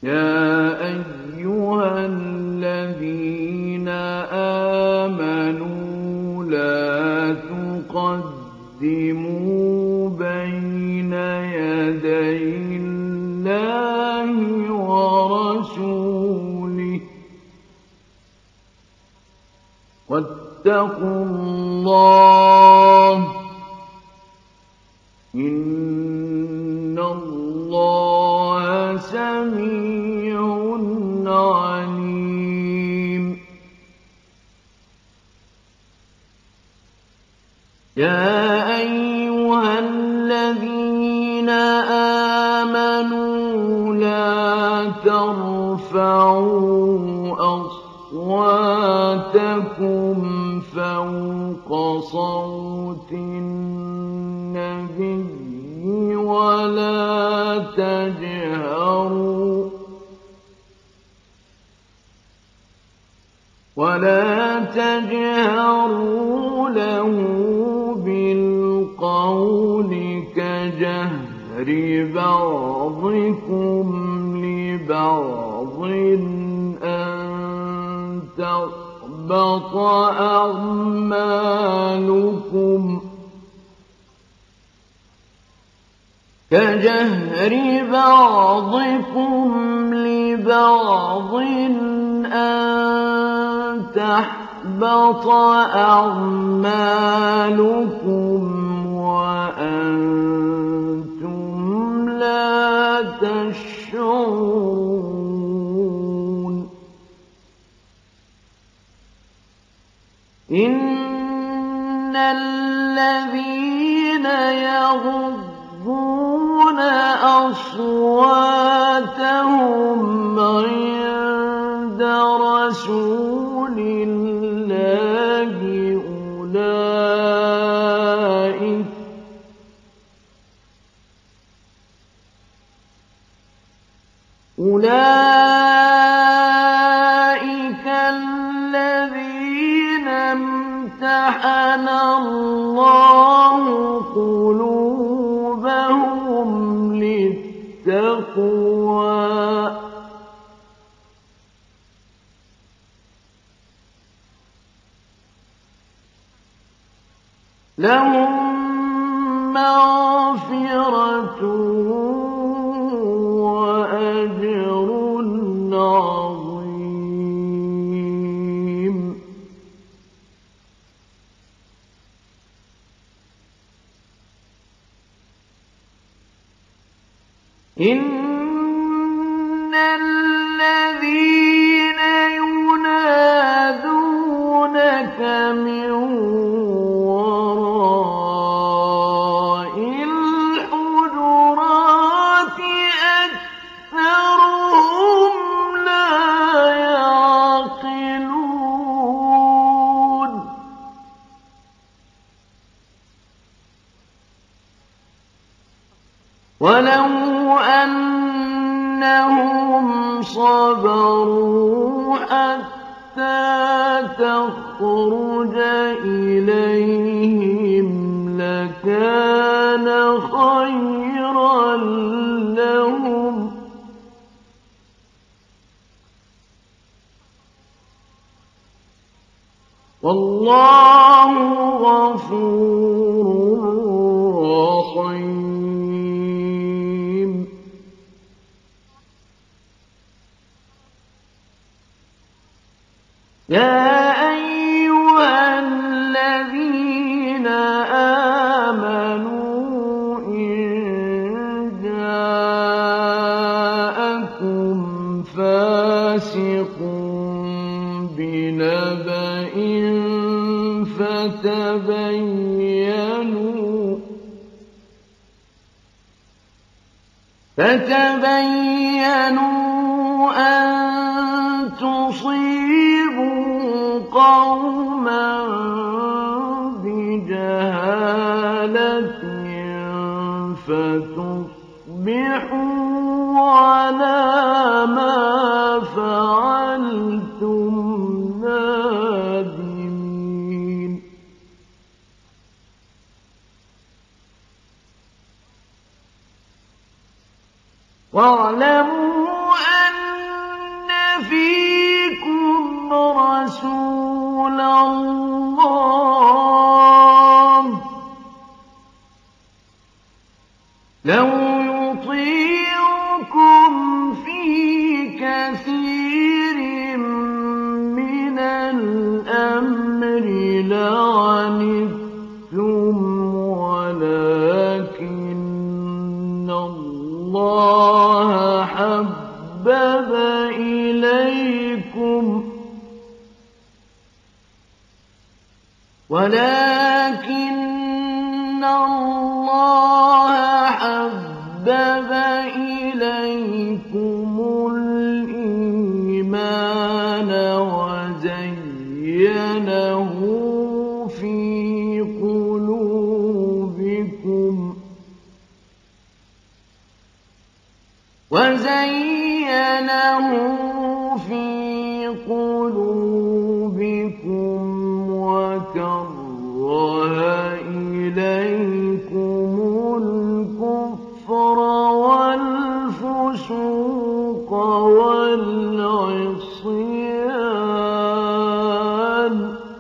يا أيها الذين آمنوا لا تقدموا بين يدي الله ورسوله واتقوا الله إن الله سميع عليم يا أيها الذين آمنوا لا ترفعوا أصواتكم فوق صوت النبي ولا تجهروا له بالقول كجهر بعضكم لبعض أن تحبط أعمالكم كجهر بعضكم لبعض أن تحبط أعمالكم وأنتم لا تشعرون إن الذين يغضون أصواتهم عند رسول الله أولئك الذين امتحن الله قلوبهم للتقوى لهم مغفرة وأجر عظيم إن الذين ينادونك من وراء الحجرات أكثرهم لا يعقلون ولو أنهم صبروا حتى تخرج إليهم لكان خيرا لهم والله غفور رحيم يا أيها الذين آمنوا إن جاءكم فاسق بنبأ فتبينوا أن تصيبوا قوما بجهالة فتصبحوا على ما فعلتم نادمين واعلموا أن ولكن الله حبب إليكم الإيمان وزينه في قلوبكم وكره إليكم الكفر والفسوق والعصيان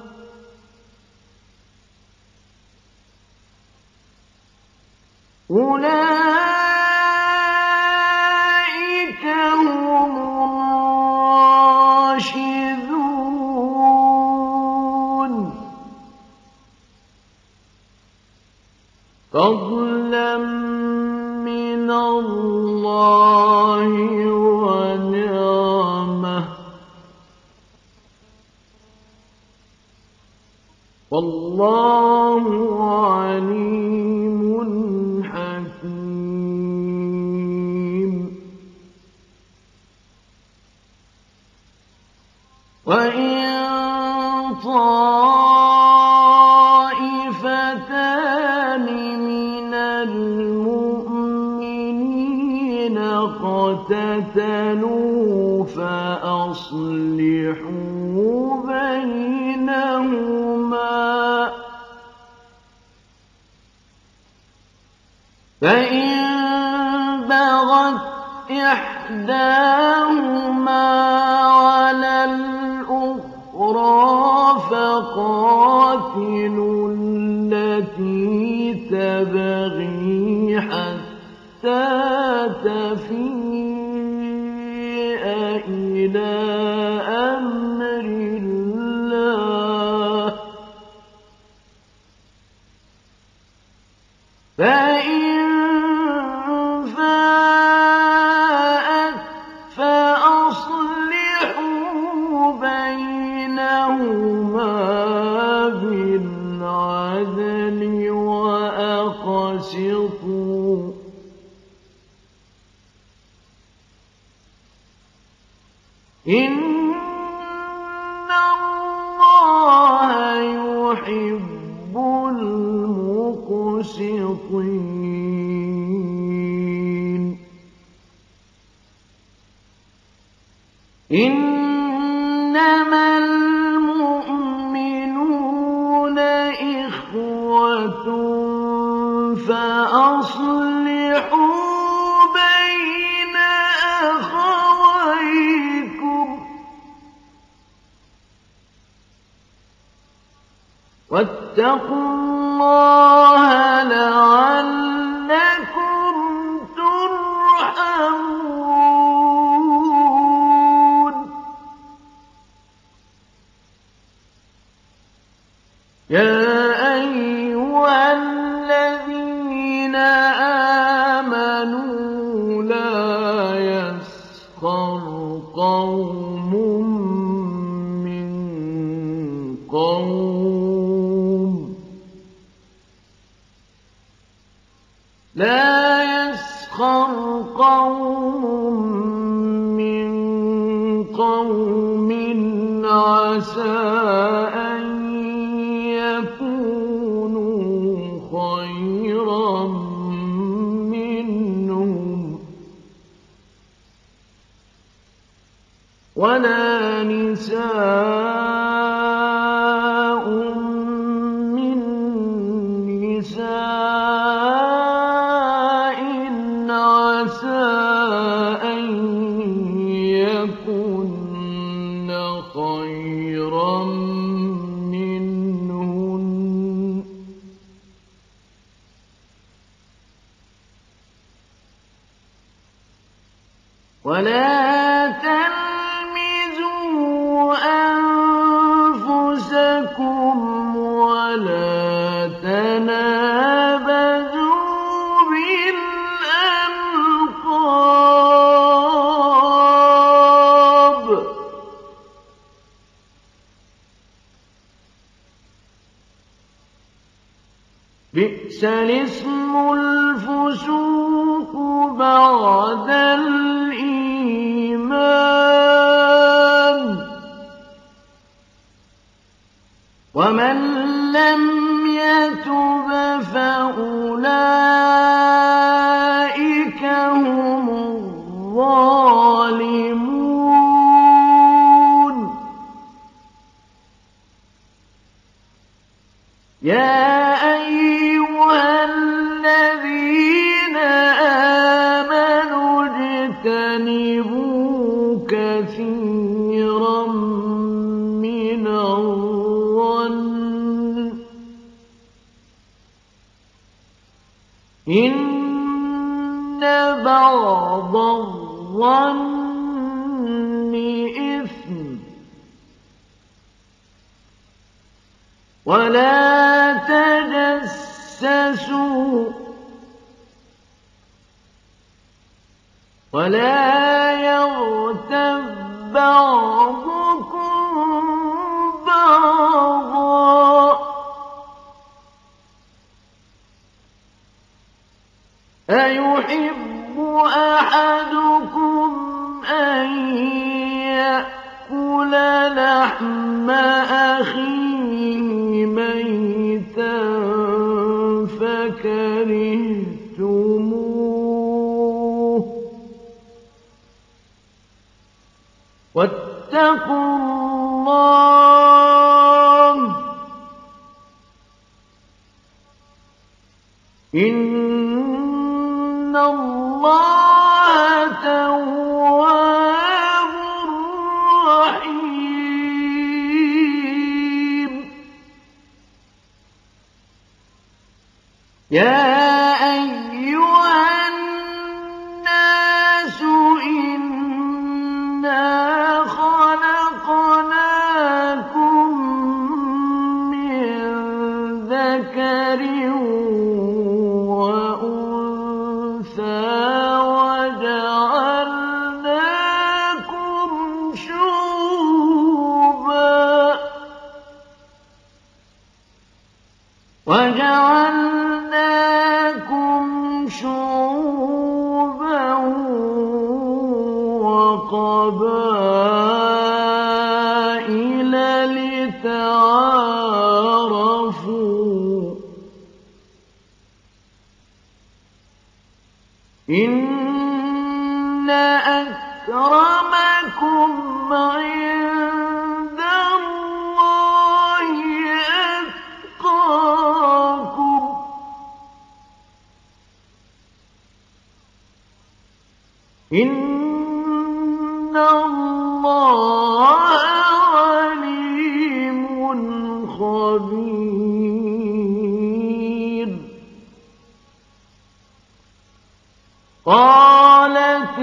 أولئك هم الراشدون فضلا من الله ونعمة والله عليم حكيم وإن طائفتان من المؤمنين اقتتلوا فأصلحوا بينهما فإن بغت إحداهما على الأخرى فقاتلوا التي تبغي حتى تفيء إلى أمر الله فإن فاءت فأصلحوا بينهما بالعدل وأقسطوا إن الله يحب المقسطين إنما المؤمنون إخوة فأصلحوا بين أخويكم واتقوا الله لعلكم ترحمون يا أيها الذين آمنوا لا يسخر قوم من قوم لا يسخر قوم من قوم عسى أن يكونوا خيرا منهم ولا نساء من نساء عسى أن يكن خيرا منهن ولا تلمزوا أنفسكم ولا تنابزوا بالألقاب بئس الاسم الفسوق بعد الإيمان ومن لم يتب فأولئك هم الظالمون يا أيها الذين آمنوا اجتنبوا كثيرا من الظن إن بعض الظن إثم ولا تجسسوا ولا يغتب بعضكم بعضا أيحب أحدكم أن يأكل لحم أخيه ميتا فكرهتموه واتقوا الله إن الله تواب رحيم يا أيها الناس إنا خلقناكم من ذكر وأنثى وجعلناكم شعوبا وقبائل لتعارفوا إن أكرمكم عند الله أتقاكم إن الله عليم خبير قالت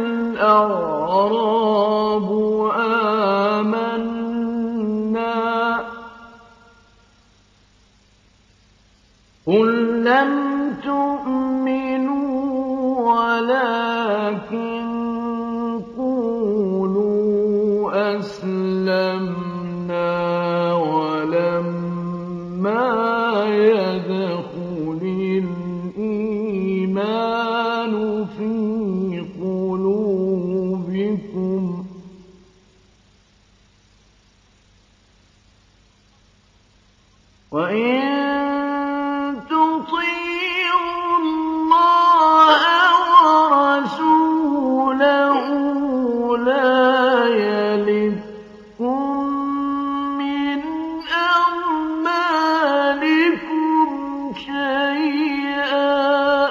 الأعراب آمنا قل لم تؤمنوا ولكن قولوا أسلمنا ولما يدخل الإيمان في قلوبكم وإن تطيعوا الله ورسوله لا يلدكم من أعمالكم شيئا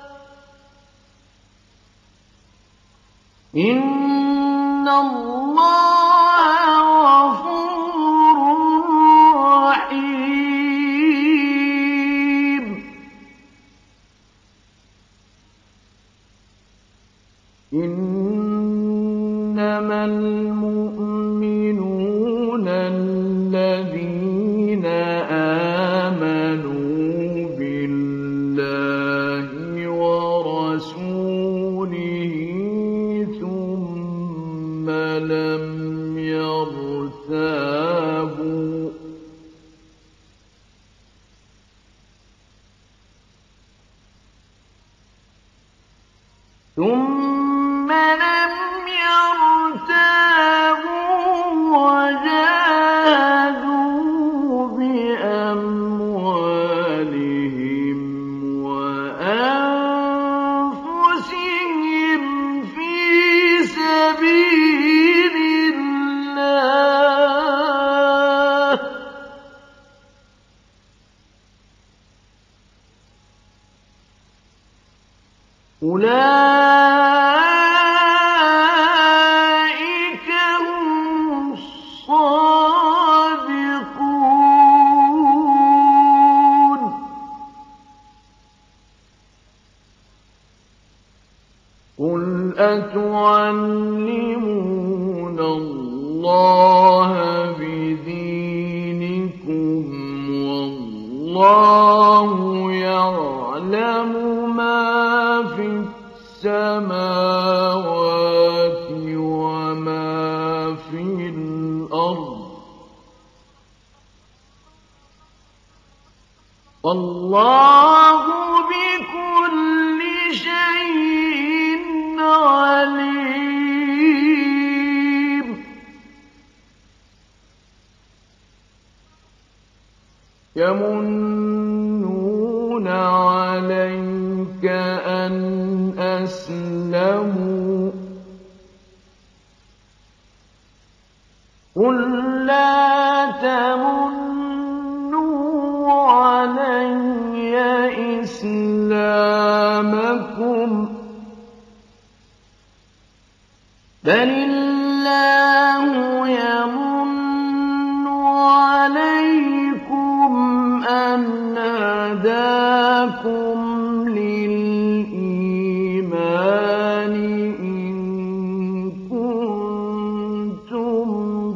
إن الله غفور رحيم إنما المؤمنون الذين آمنوا بالله ورسوله ثم لم يرتابوا أولئك هم الصادقون. قل أتعلمون الله بدينكم والله يعلم ما في السماوات وما في الأرض والله بكل شيء عليم. يمنون عليك أن أسلموا قل لا تمنوا علي إسلامكم بل الله يمن عليكم أن هداكم للإيمان إن كنتم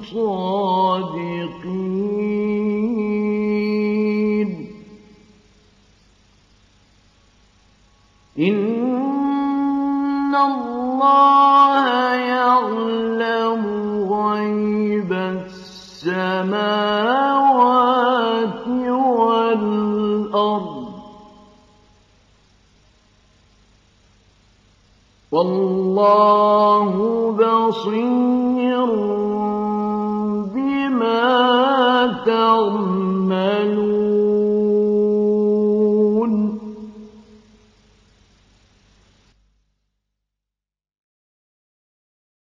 صادقين. إن الله يعلم غيب السماوات والأرض والله بصير بما تعملون.